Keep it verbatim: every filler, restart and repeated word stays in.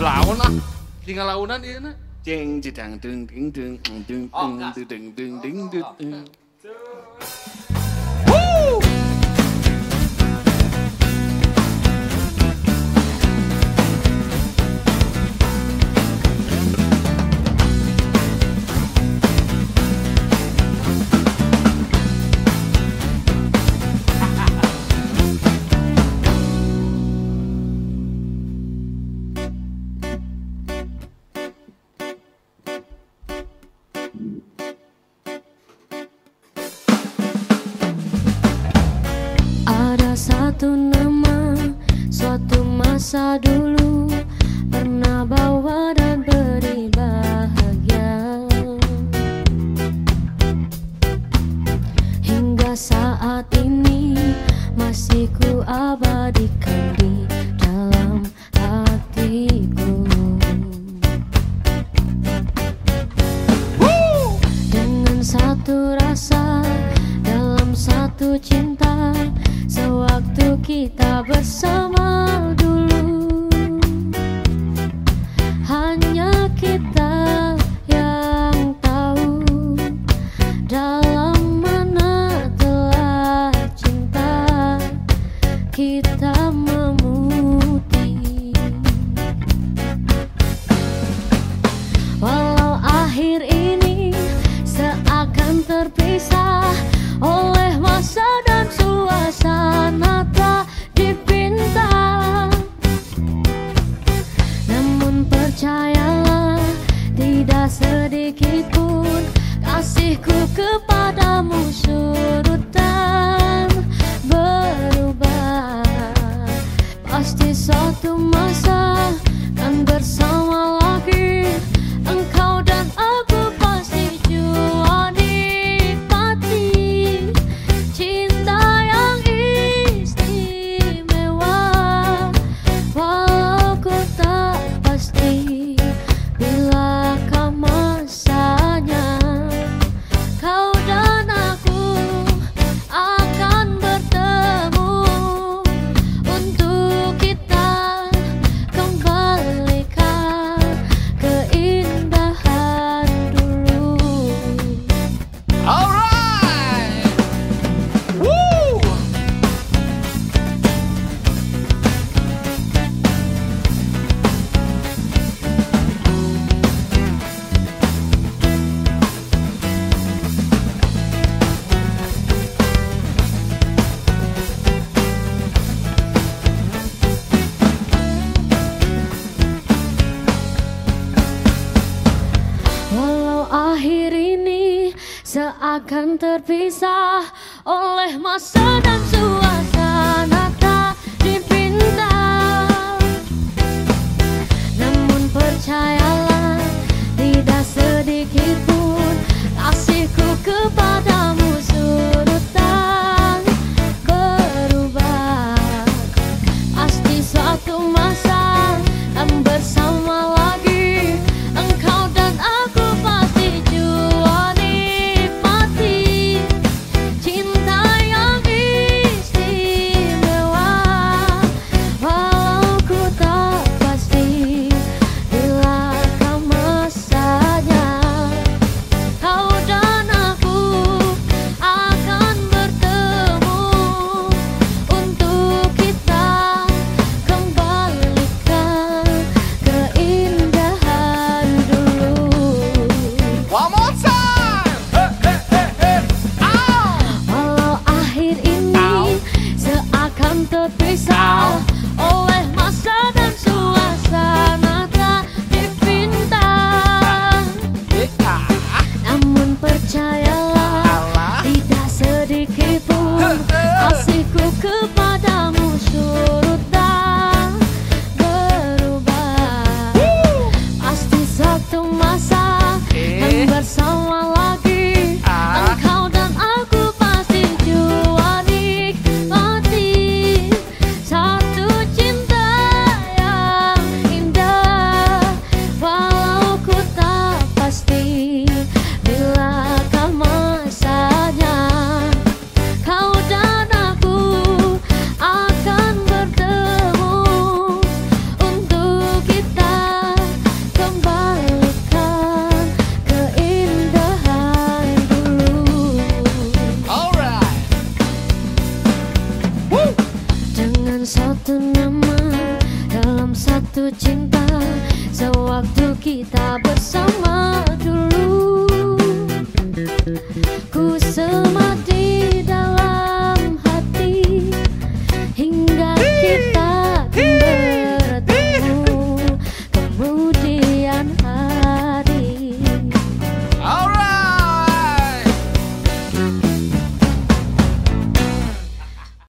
lawan ah. Tinggal launan ieu na. Jeng jedang deng deng deng deng deng deng deng deng deng. Woo! Satu nama, suatu masa dulu pernah bawa dan beri bahagia. Hingga saat ini masih ku abadikan di dalam hatiku. Dengan satu rasa, dalam satu cinta, sewaktu kita bersama dulu, hanya kita yang tahu dalam mana telah cinta kita memutih. Walau akhir ini seakan terpisah oleh masa dan suasana tak dipinta, namun percayalah tidak sedikit pun kasihku kepadamu surut dan berubah. Pasti suatu masa kan bersama lagi, engkau dan aku pasti jua nikmati cinta yang istimewa. Walau ku tak pasti bilakah masanya kau dan aku akan bertemu untuk kita kembalikan keindahan dulu. Alright. Woo! Walau akhir ini seakan terpisah oleh masa dan suasana tak dipinta, namun percayalah tidak sedikit pun kasihku kepadamu surut dan berubah. Pasti suatu masa kan bersama lagi, engkau dan aku pasti jua nikmati cinta yang istimewa. Walau ku tak pasti bilakah masanya kau dan aku akan bertemu untuk kita kembalikan keindahan dulu. One more time. Hey, hey, hey, hey. Ow! Walau akhir ini seakan terpisah oleh masa dan suasana tak dipinta, Yeah. namun percayalah Allah. tidak sedikit pun kasihku kepadamu surut dan berubah. Pasti suatu masa kan bersama lagi, Ah. engkau dan aku pasti jua nikmati satu cinta yang indah. Walau ku tak pasti bilakah cinta sewaktu kita bersama dulu. Ku semat